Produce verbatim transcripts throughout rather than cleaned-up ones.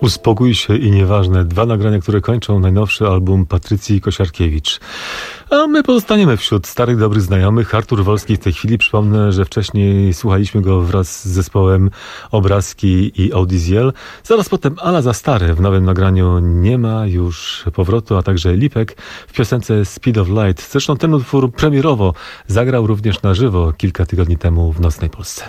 Uspokój się i nieważne. Dwa nagrania, które kończą najnowszy album Patrycji Kosiarkiewicz. A my pozostaniemy wśród starych, dobrych znajomych. Artur Wolski w tej chwili. Przypomnę, że wcześniej słuchaliśmy go wraz z zespołem Obrazki i Audiziel. Zaraz potem Ala za stare w nowym nagraniu Nie ma już powrotu, a także Lipek w piosence Speed of Light. Zresztą ten utwór premierowo zagrał również na żywo kilka tygodni temu w Nocnej Polsce.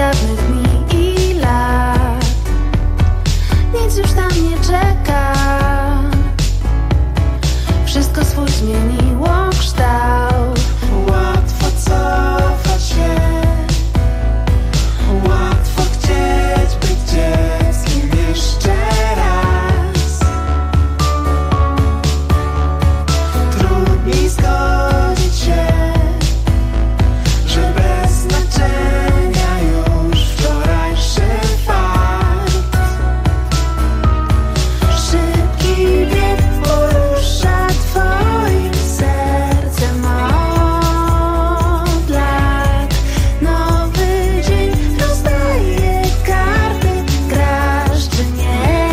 dawnych dni i lat. Nic już tam nie czeka. Wszystko swój zmieniło kształt. Łatwo cofać się, łatwo chcieć być dzieckiem jeszcze raz. Trudniej zgodzić się, że bez znaczenia już wczorajszy fakt. Szybki bieg porusza twoim sercem od lat. Nowy dzień rozdaje karty. Grasz czy nie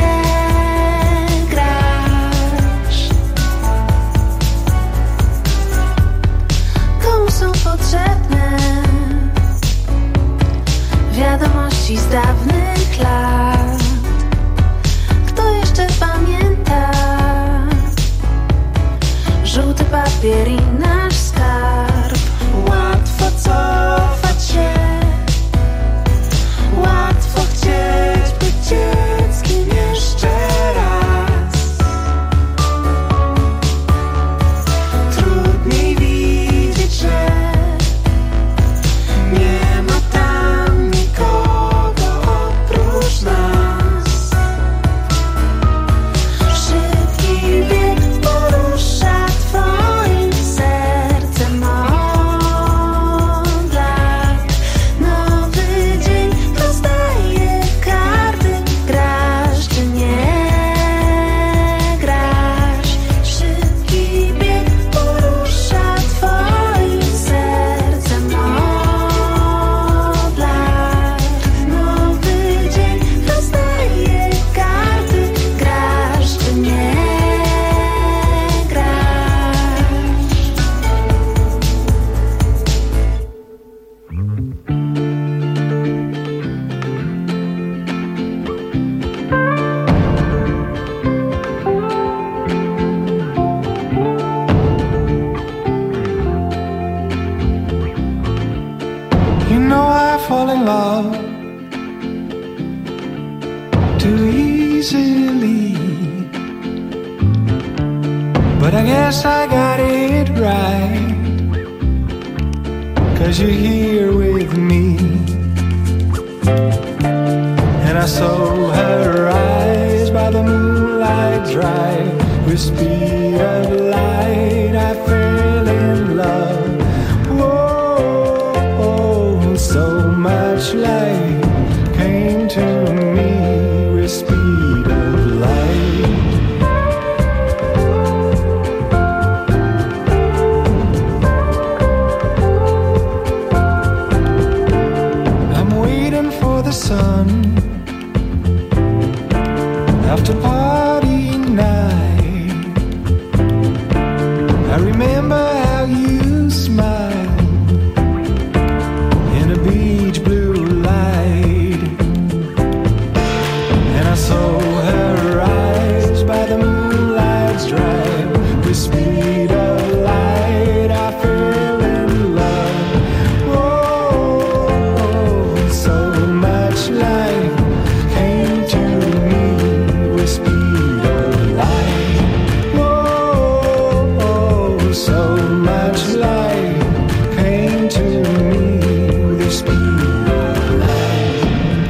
grasz? Komu są potrzebne wiadomości z dawnych lat? Kto jeszcze pamięta żółty papier i nasz skarb? Łatwo cofać się, łatwo chcieć być dzieckiem jeszcze raz. Trudniej widzieć, że nie ma tam nikogo oprócz nas. Szybki bieg porusza twoim sercem od lat. Nowy dzień rozdaje karty. Grasz czy nie grasz? Szybki bieg porusza twoim sercem od lat. Nowy dzień rozdaje karty. Grasz czy nie grasz? You know I fall in love too easily, but I guess I got it right, 'cause you're here with me. And I saw her eyes by the moonlight drive. With speed of light I fell in love. Whoa, so much light came to me with speed of light. I'm waiting for the sun after party night. I remember how you smiled in a beach blue light, and I saw her eyes by the moonlight's drive. With speed of light I fell in love. Whoa, so much light came to me with speed of light. Whoa, so much light came to me with the speed of light.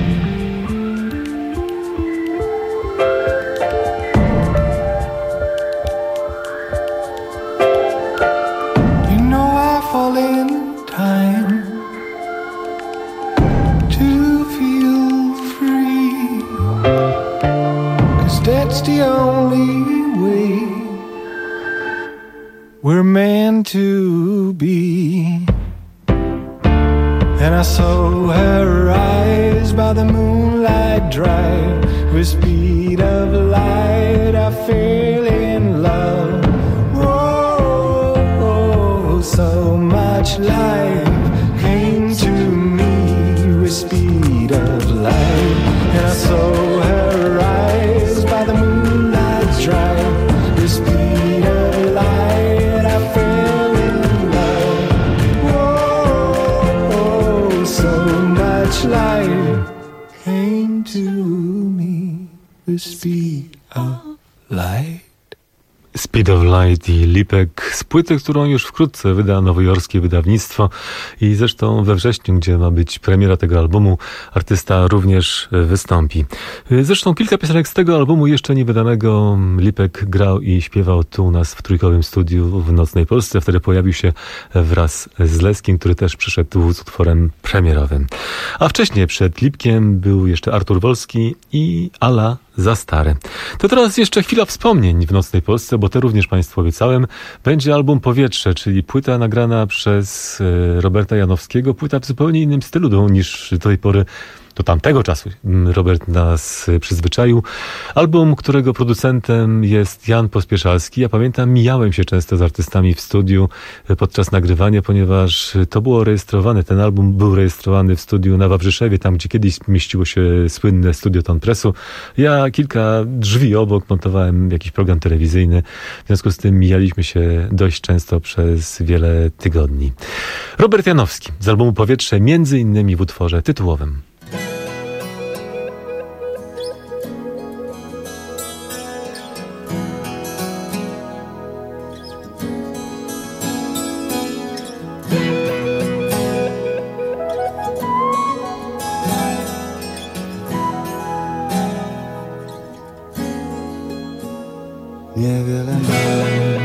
You know I fall in time to feel free, 'cause that's the only way we're meant to be. And I saw her eyes by the moonlight drive. With speed of light I fell in love. Whoa, so much light came to me with speed of light. And I saw her eyes by the moonlight drive. With speed of light I fell in love. Whoa, so much life came to me with speed of light. Speed of Light i Lipek z płyty, którą już wkrótce wyda nowojorskie wydawnictwo i zresztą we wrześniu, gdzie ma być premiera tego albumu, artysta również wystąpi. Zresztą kilka piosenek z tego albumu jeszcze nie wydanego Lipek grał i śpiewał tu u nas w trójkowym studiu w Nocnej Polsce. Wtedy pojawił się wraz z Leskiem, który też przyszedł z utworem premierowym. A wcześniej przed Lipkiem był jeszcze Artur Wolski i Ala za stare. To teraz jeszcze chwila wspomnień w Nocnej Polsce, bo to również Państwu obiecałem. Będzie album Powietrze, czyli płyta nagrana przez Roberta Janowskiego. Płyta w zupełnie innym stylu niż do tej pory, do tamtego czasu Robert nas przyzwyczaił. Album, którego producentem jest Jan Pospieszalski. Ja pamiętam, mijałem się często z artystami w studiu podczas nagrywania, ponieważ to było rejestrowane, ten album był rejestrowany w studiu na Wawrzyszewie, tam gdzie kiedyś mieściło się słynne studio Ton Pressu. Ja kilka drzwi obok montowałem jakiś program telewizyjny, w związku z tym mijaliśmy się dość często przez wiele tygodni. Robert Janowski z albumu Powietrze, między innymi w utworze tytułowym. Niewiele mam,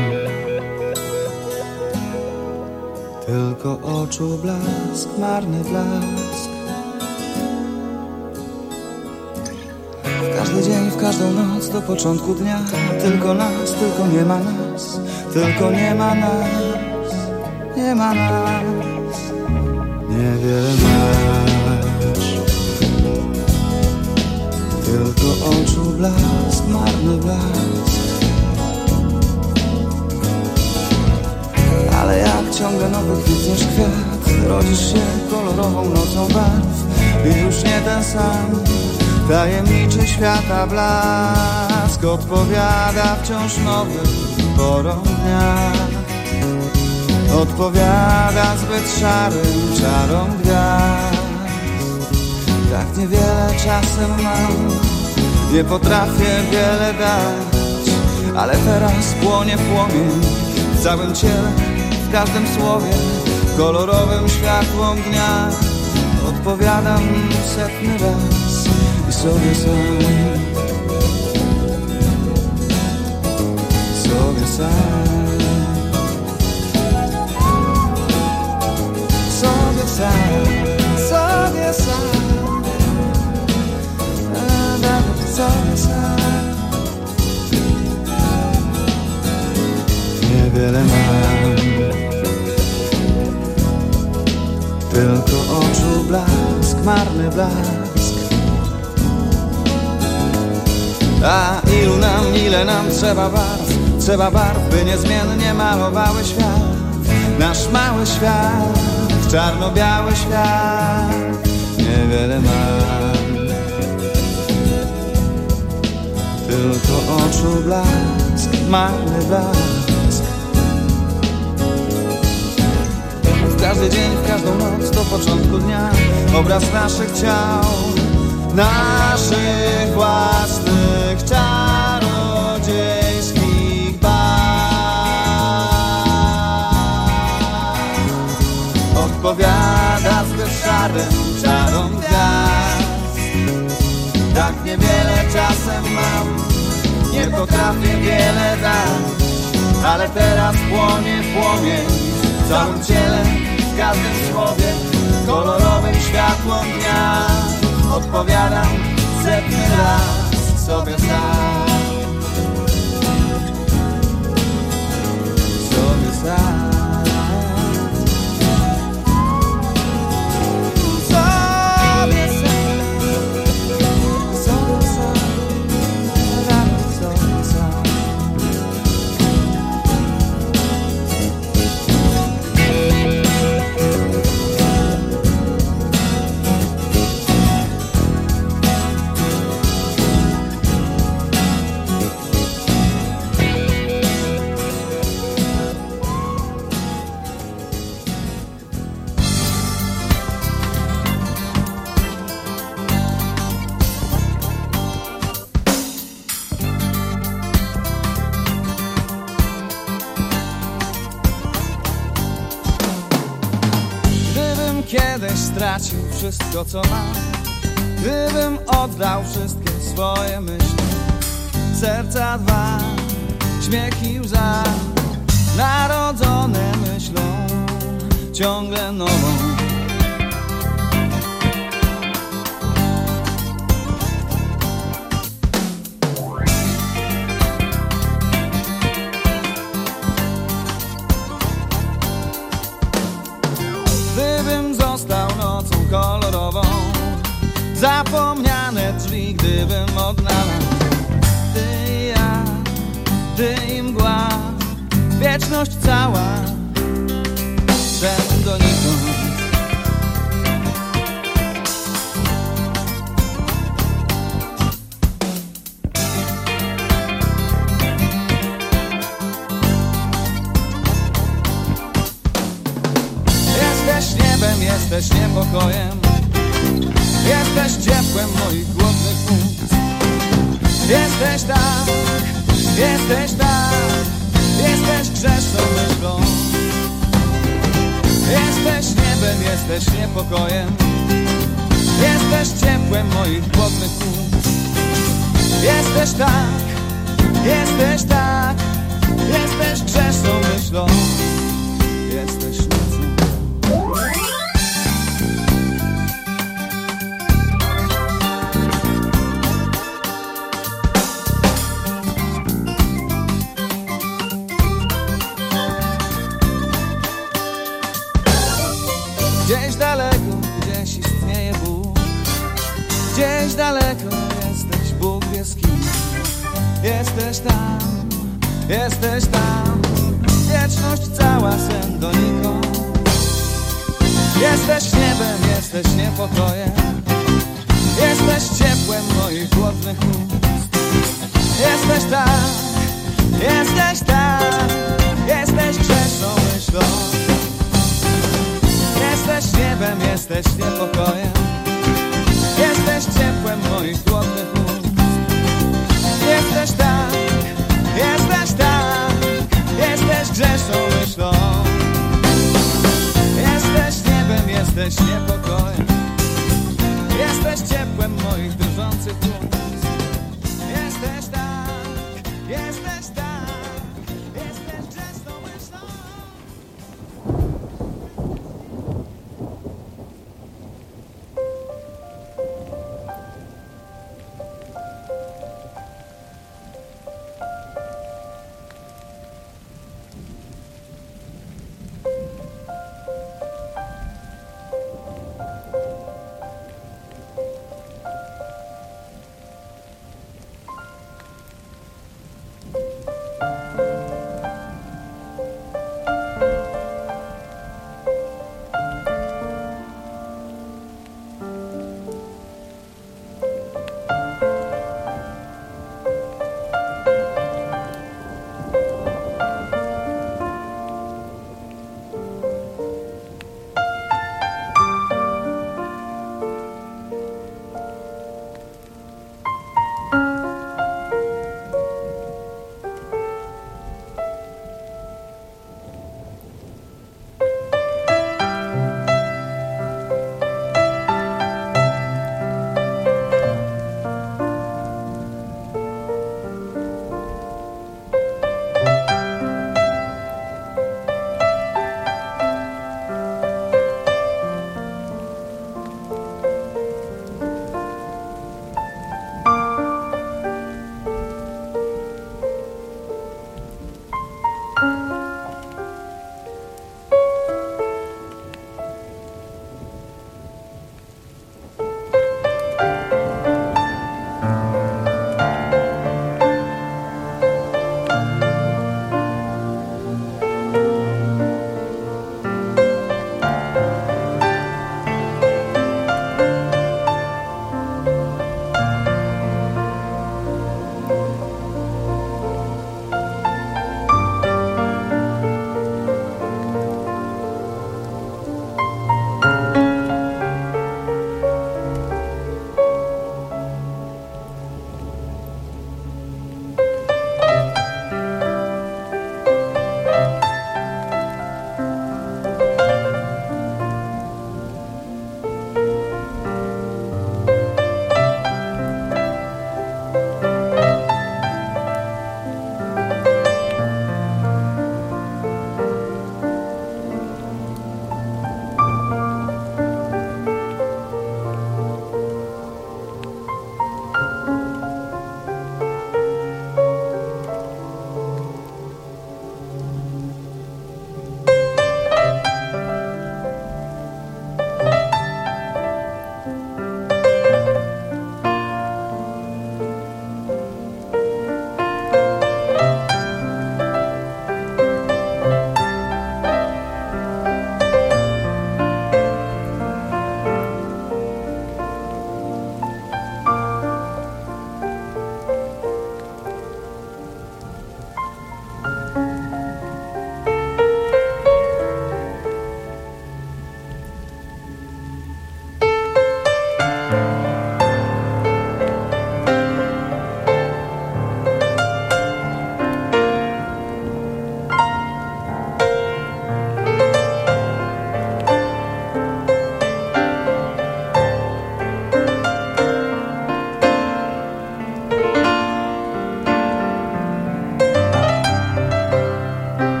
tylko oczu blask, marny blask. W każdy dzień, w każdą noc do początku dnia. Tylko nas, tylko nie ma nas, tylko nie ma nas, nie ma nas. Niewiele masz, tylko oczu blask, marny blask. Ale jak ciągle nowy kwitniesz kwiat, rodzisz się kolorową nocą barw i już nie ten sam tajemniczy świata blask odpowiada wciąż nowym porom dnia. Odpowiada zbyt szarym czarom gwiazd. Tak niewiele czasem mam, nie potrafię wiele dać, ale teraz płonie płomień w całym ciele, w każdym słowie, kolorowym światłom dnia. Odpowiadam setny raz i sobie sam, sobie sam, sobie sam, sobie sam, sobie sam. Niewiele mam, tylko oczu blask, marny blask. A ilu nam, ile nam trzeba barw, trzeba barw, by niezmiennie malowały świat. Nasz mały świat, czarno-biały świat. Niewiele mam, tylko oczu blask, marny blask. W każdy dzień, w każdą noc do początku dnia obraz naszych ciał, naszych własnych czarodziejskich barw. Odpowiada zbyt szarym czarom gwiazd. Tak niewiele czasem mam, nie potrafię wiele dać, ale teraz płonie płomień w całym ciele, w każdym słowie, kolorowym światłom dnia. Odpowiadam setny raz sobie sam, sobie sam, sobie sam, sobie sam, sobie sam. stracił wszystko co mam, gdybym oddał wszystkie swoje myśli, serca dwa, śmiech i łza, narodzone myślą ciągle nową. Gdybym został nocą kolorową, zapomniane drzwi gdybym odnalazł, ty i ja, ty i mgła, wieczność cała, sen donikąd. Jesteś niebem, jesteś niepokojem, jesteś ciepłem moich głodnych ust. Jesteś tak, jesteś tak, jesteś grzeszną myślą. Jesteś niebem, jesteś niepokojem, jesteś ciepłem moich głodnych ust. Jesteś tak, jesteś tak, jesteś grzeszną myślą. Jesteś nocą. Gdzieś daleko, gdzieś istnieje Bóg, gdzieś daleko jesteś, Bóg wie z kim. Jesteś tam, jesteś tam, wieczność cała, sen donikąd. Jesteś niebem, jesteś niepokojem, jesteś ciepłem moich głodnych ust. Jesteś tak, jesteś tak, jesteś grzeszną myślą. Jesteś niebem, jesteś niepokojem, jesteś ciepłem moich głodnych ust. Jesteś tak, jesteś tak, jesteś grzeszną myślą. Jesteś niebem, jesteś niepokojem, jesteś ciepłem moich drżących ust. Jesteś tak, jesteś tak, jesteś grzeszną myślą.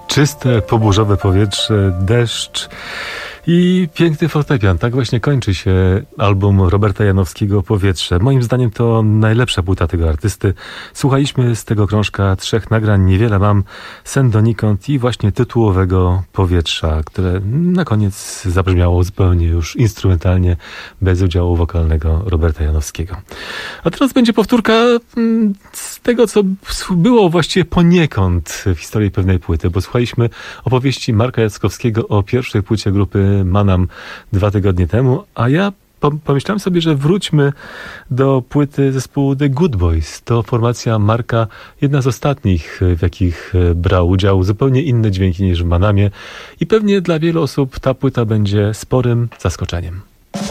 Czyste, poburzowe powietrze, deszcz i piękny fortepian. Tak właśnie kończy się album Roberta Janowskiego Powietrze. Moim zdaniem to najlepsza płyta tego artysty. Słuchaliśmy z tego krążka trzech nagrań, niewiele mam, Sen donikąd i właśnie tytułowego Powietrza, które na koniec zabrzmiało zupełnie już instrumentalnie, bez udziału wokalnego Roberta Janowskiego. A teraz będzie powtórka z tego, co było właściwie poniekąd w historii pewnej płyty, bo słuchaliśmy opowieści Marka Jackowskiego o pierwszej płycie grupy Manam dwa tygodnie temu, a ja pomyślałem sobie, że wróćmy do płyty zespołu The Good Boys. To formacja Marka, jedna z ostatnich, w jakich brał udział, zupełnie inne dźwięki niż w Manamie i pewnie dla wielu osób ta płyta będzie sporym zaskoczeniem.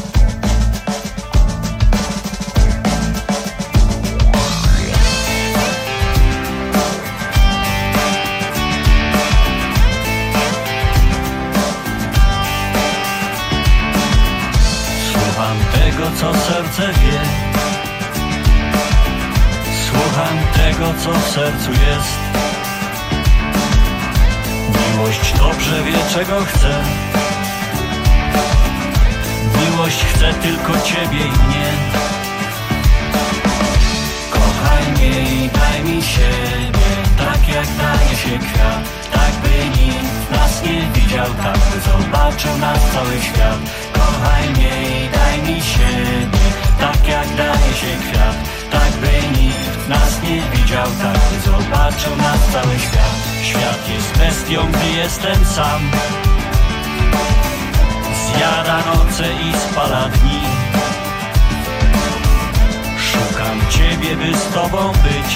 Co serce wie, słucham tego, co w sercu jest. Miłość dobrze wie, czego chce. Miłość chce tylko ciebie i mnie. Kochaj mnie i daj mi siebie, tak jak daje się kwiat, tak by nikt nas nie widział, tak by zobaczył nas cały świat. Kochaj mnie i daj mi siebie, tak jak daje się kwiat, tak by nikt nas nie widział, tak by zobaczył nas cały świat. Świat jest bestią, gdy jestem sam, zjada noce i spala dni. Szukam ciebie, by z tobą być,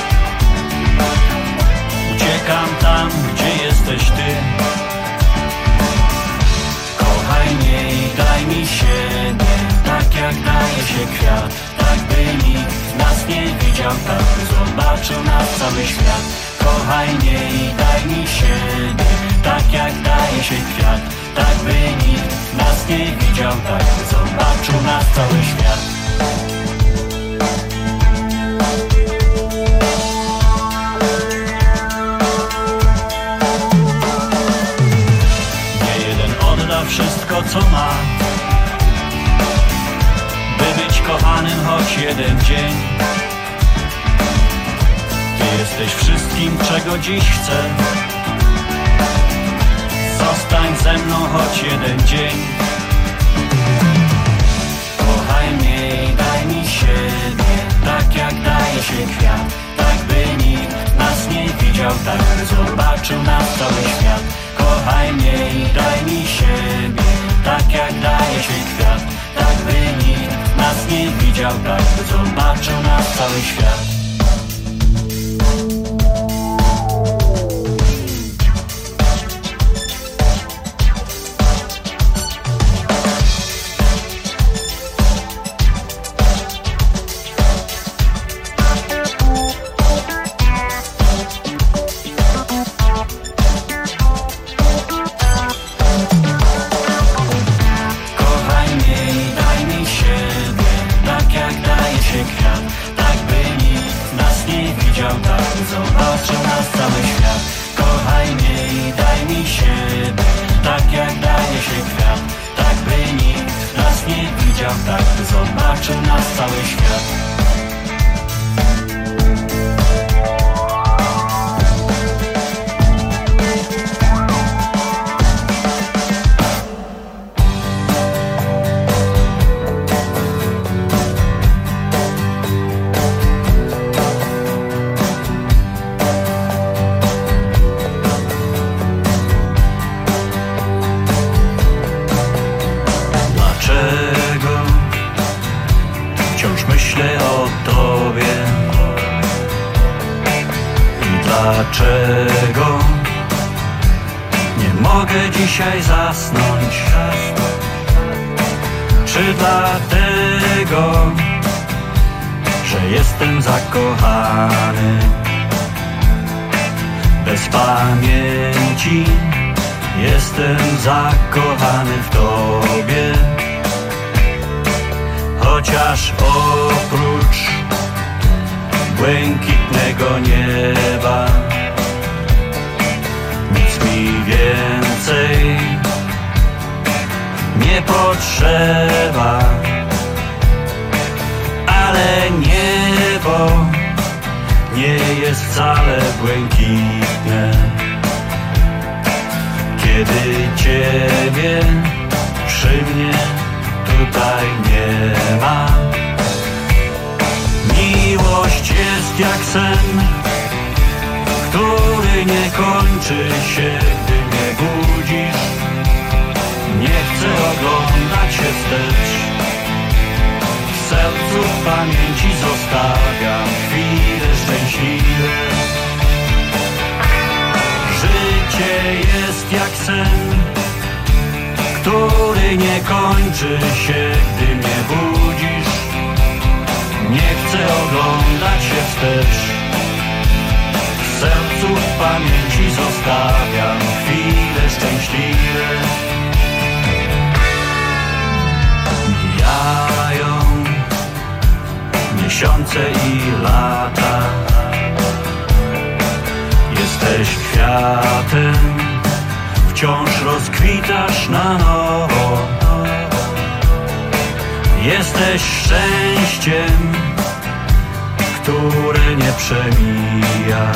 uciekam tam, gdzie jesteś ty. Kochaj mnie i daj mi siebie, tak jak daje się kwiat, tak by nikt nas nie widział, tak by zobaczył nas cały świat. Kochaj mnie i daj mi siebie, tak jak daje się kwiat, tak by nikt nas nie widział, tak by zobaczył nas cały świat. Wszystko, co ma, by być kochanym choć jeden dzień. Ty jesteś wszystkim, czego dziś chcę. Zostań ze mną choć jeden dzień. Kochaj mnie i daj mi siebie, tak jak daje się kwiat, tak by nikt nas nie widział, tak by zobaczył nas cały świat. Kochaj mnie i daj mi siebie, tak jak daje się kwiat, tak by nikt nas nie widział, tak by zobaczył nas cały świat. Dlaczego nie mogę dzisiaj zasnąć? Czy dlatego, że jestem zakochany? Bez pamięci jestem zakochany w tobie. Chociaż oprócz błękitnego nieba nic drzewa, ale niebo nie jest wcale błękitne. Kiedy Ciebie przy mnie tutaj nie ma, miłość jest jak sen, który nie kończy się, gdy mnie budzisz. Nie chcę oglądać się wstecz, w sercu w pamięci zostawiam chwile szczęśliwe. Życie jest jak sen, który nie kończy się, gdy mnie budzisz. Nie chcę oglądać się wstecz, w sercu w pamięci zostawiam chwile szczęśliwe. Mijają miesiące i lata, jesteś kwiatem, wciąż rozkwitasz na nowo. Jesteś szczęściem, które nie przemija.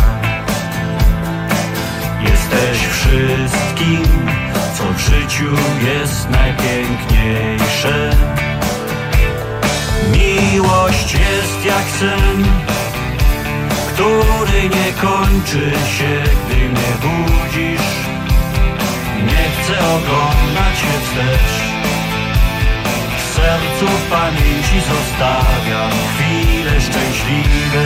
Jesteś wszystkim, co w życiu jest najpiękniejsze. Miłość jest jak sen, który nie kończy się, gdy mnie budzisz. Nie chcę oglądać się wstecz, w sercu w pamięci zostawiam chwile szczęśliwe.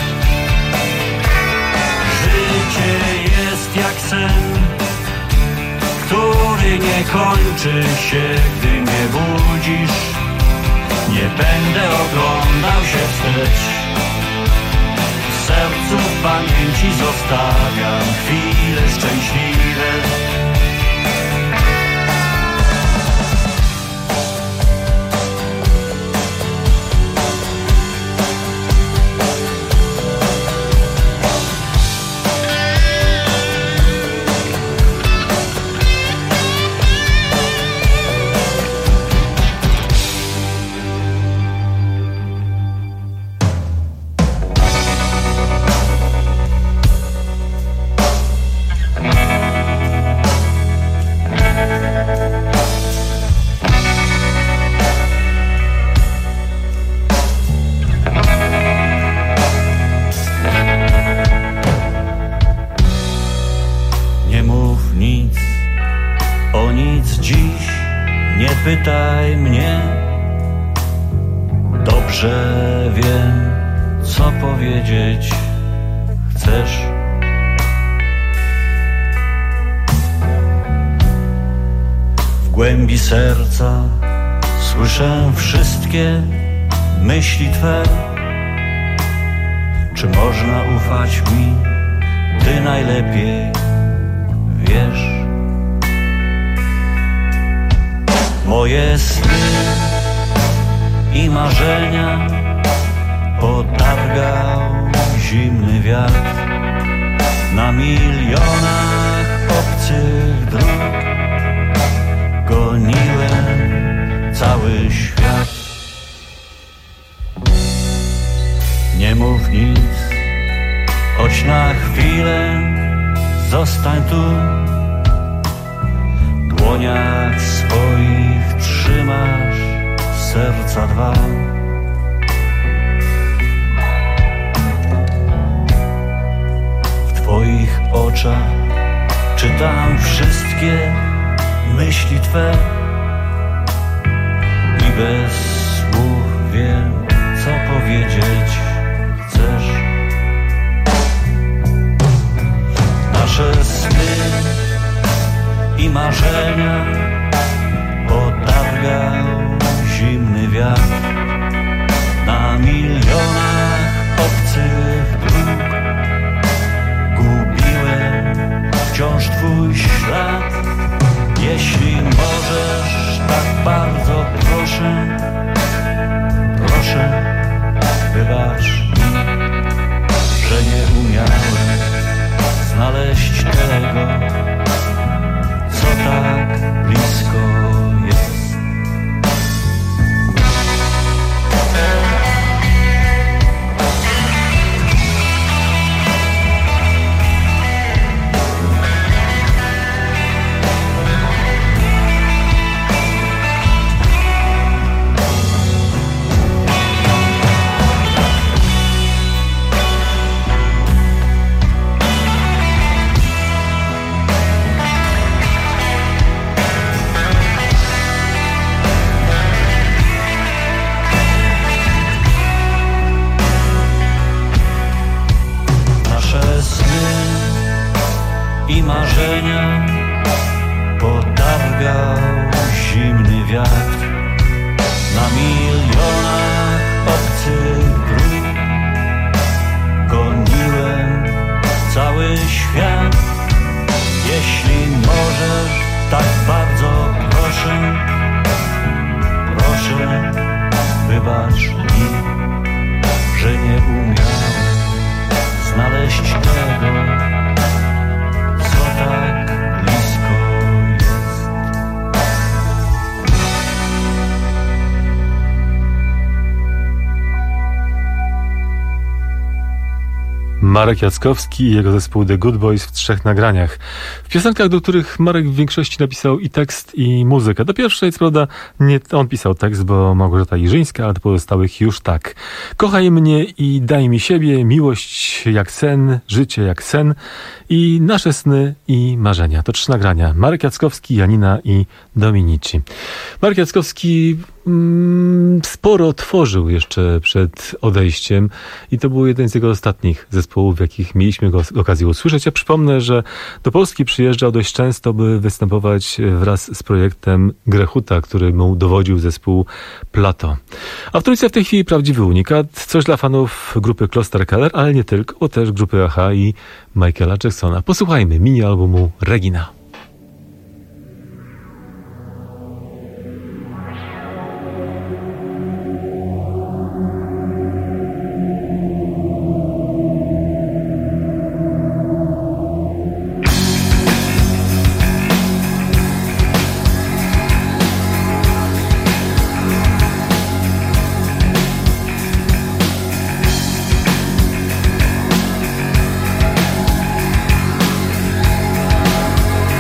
Życie jest jak sen, który nie kończy się, gdy mnie budzisz. Nie będę oglądał się wstecz, w sercu w pamięci zostawiam chwile szczęśliwe. Pytaj mnie, dobrze wiem, co powiedzieć chcesz. W głębi serca słyszę wszystkie myśli Twe. Czy można ufać mi? Ty najlepiej wiesz. Moje sny i marzenia potargał zimny wiatr. Na milionach obcych dróg goniłem cały świat. Nie mów nic, choć na chwilę zostań tu. W dłoniach swoich trzymasz serca dwa. W Twoich oczach czytam wszystkie myśli Twe i bez słów wiem, co powiedzieć chcesz. Nasze sny i marzenia potargał zimny wiatr. Na milionach obcych dróg gubiłem wciąż Twój ślad. Jeśli możesz, tak bardzo proszę, proszę, wybacz mi, że nie umiałem znaleźć tego, co tak blisko i marzenia potargał zimny wiatr. Na milionach obcych dróg goniłem cały świat. Jeśli możesz, tak bardzo proszę, proszę, wybacz mi, że nie umiałem znaleźć tego, co tak blisko jest. Marek Jackowski i jego zespół The Good Boys w trzech nagraniach. W piosenkach, do których Marek w większości napisał i tekst, i muzykę. Do pierwszej, co prawda, nie on pisał tekst, bo Małgorzata Jirzyńska, ale do pozostałych już tak. Kochaj mnie i daj mi siebie, miłość jak sen, życie jak sen i nasze sny i marzenia. To trzy nagrania. Marek Jackowski, Janina i Dominici. Marek Jackowski mm, sporo tworzył jeszcze przed odejściem i to był jeden z jego ostatnich zespołów, w jakich mieliśmy go okazję usłyszeć. Ja przypomnę, że do Polski przyjeżdżał dość często, by występować wraz z projektem Grechuta, który mu dowodził zespół Plato. A w Trójce w tej chwili prawdziwy unikat. Coś dla fanów grupy Kloster Keller, ale nie tylko, bo też grupy A H i Michaela Jacksona. Posłuchajmy mini albumu Regina. Regina,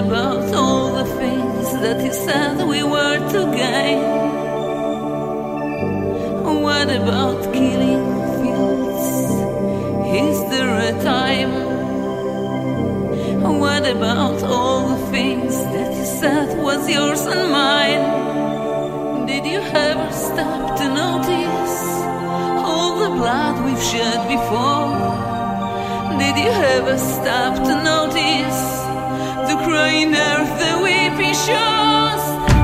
about all the things that you said we were to gain? What about killing fields? Is there a time? What about all the things that you said was yours and mine? Did you ever stop to notice all the blood we've shed before? Did you ever stop to notice the crying earth, the weeping shores?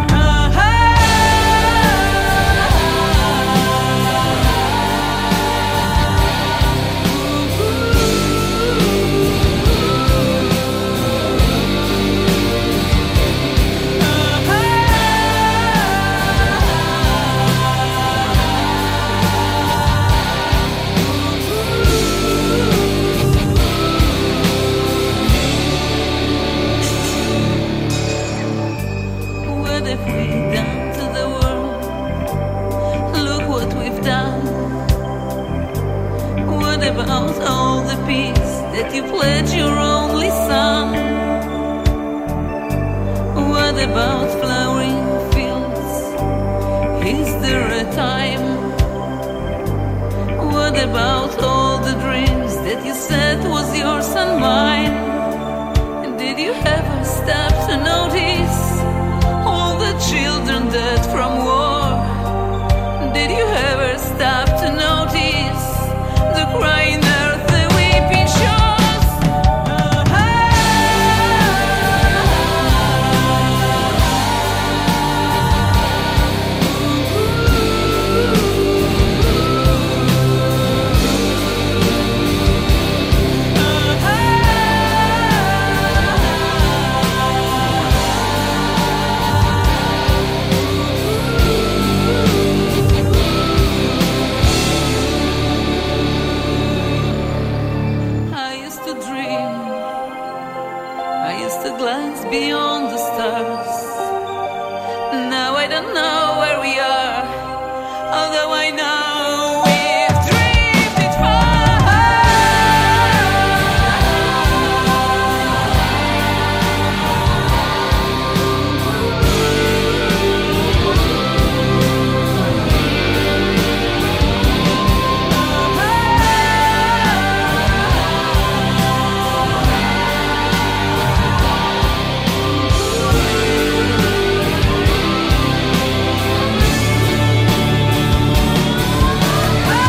About all the peace that you pledged your only son? What about flowering fields? Is there a time? What about all the dreams that you said was yours and mine? Did you ever stop to notice all the children dead from war? Did you ever stop to notice the crying earth, the weeping shores? Beyond the stars. Now I don't know where we are, although I know we've drifted far.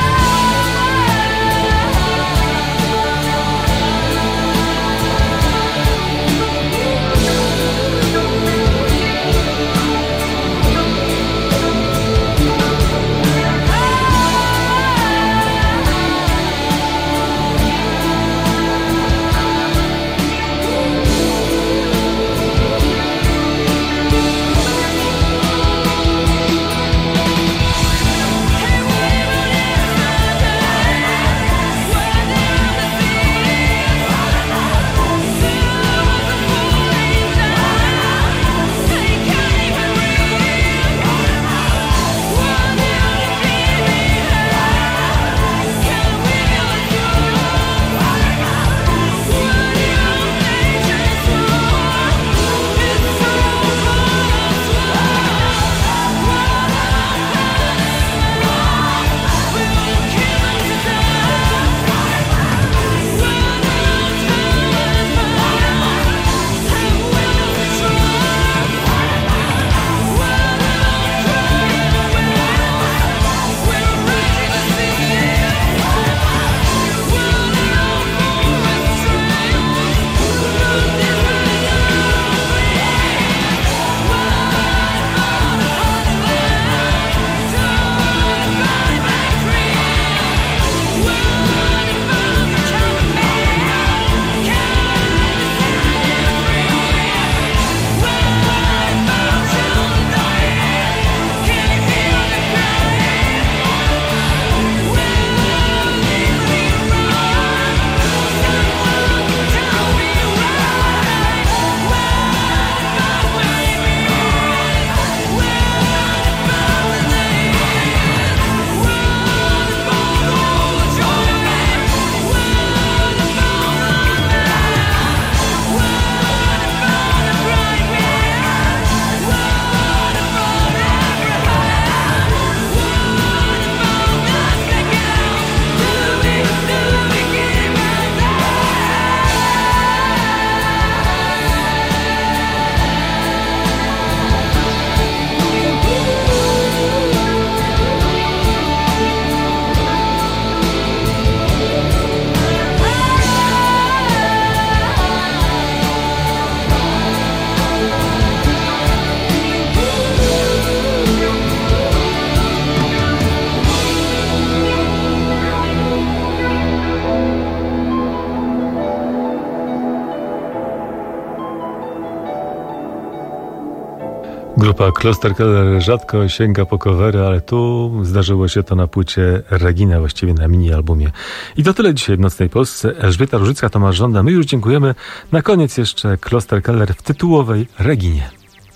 Grupa Klosterkeller rzadko sięga po covery, ale tu zdarzyło się to na płycie Regina, właściwie na mini-albumie. I to tyle dzisiaj w Nocnej Polsce. Elżbieta Różycka, Tomasz Żąda. My już dziękujemy. Na koniec jeszcze Klosterkeller w tytułowej Reginie.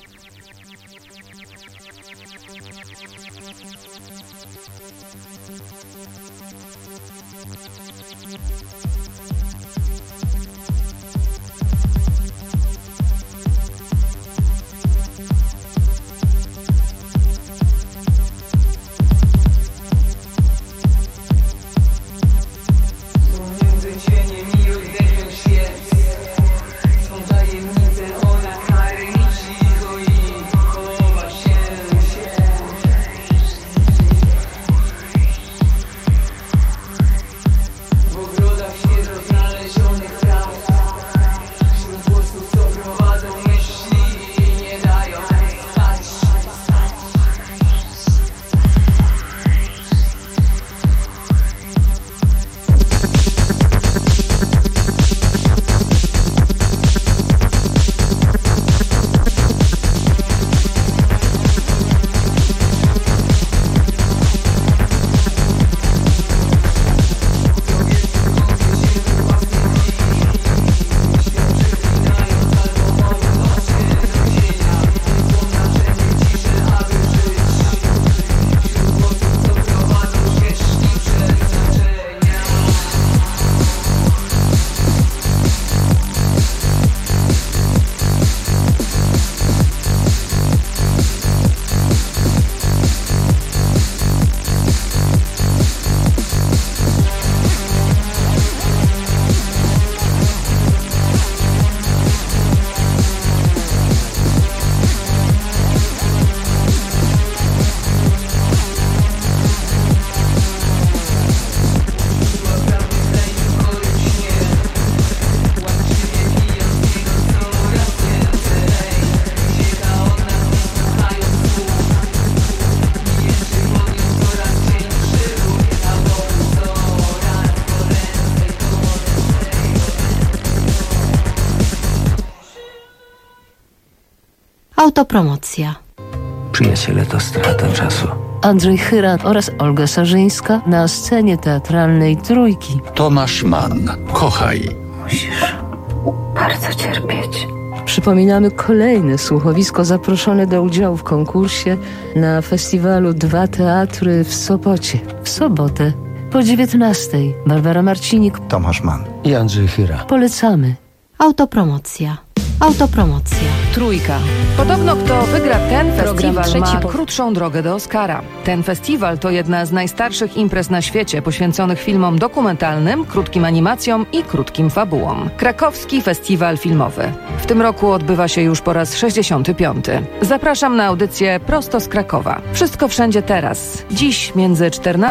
Autopromocja. Przyjaciele to strata czasu. Andrzej Chyra oraz Olga Sarzyńska na scenie teatralnej Trójki. Tomasz Mann. Kochaj. Musisz bardzo cierpieć. Przypominamy kolejne słuchowisko zaproszone do udziału w konkursie na festiwalu Dwa Teatry w Sopocie. W sobotę po dziewiętnastej. Barbara Marcinik, Tomasz Mann i Andrzej Chyra. Polecamy. Autopromocja. Autopromocja. Trójka. Podobno kto wygra ten Program festiwal ma po... krótszą drogę do Oscara. Ten festiwal to jedna z najstarszych imprez na świecie poświęconych filmom dokumentalnym, krótkim animacjom i krótkim fabułom. Krakowski Festiwal Filmowy. W tym roku odbywa się już po raz sześćdziesiąty piąty. Zapraszam na audycję prosto z Krakowa. Wszystko wszędzie teraz. Dziś między czternastą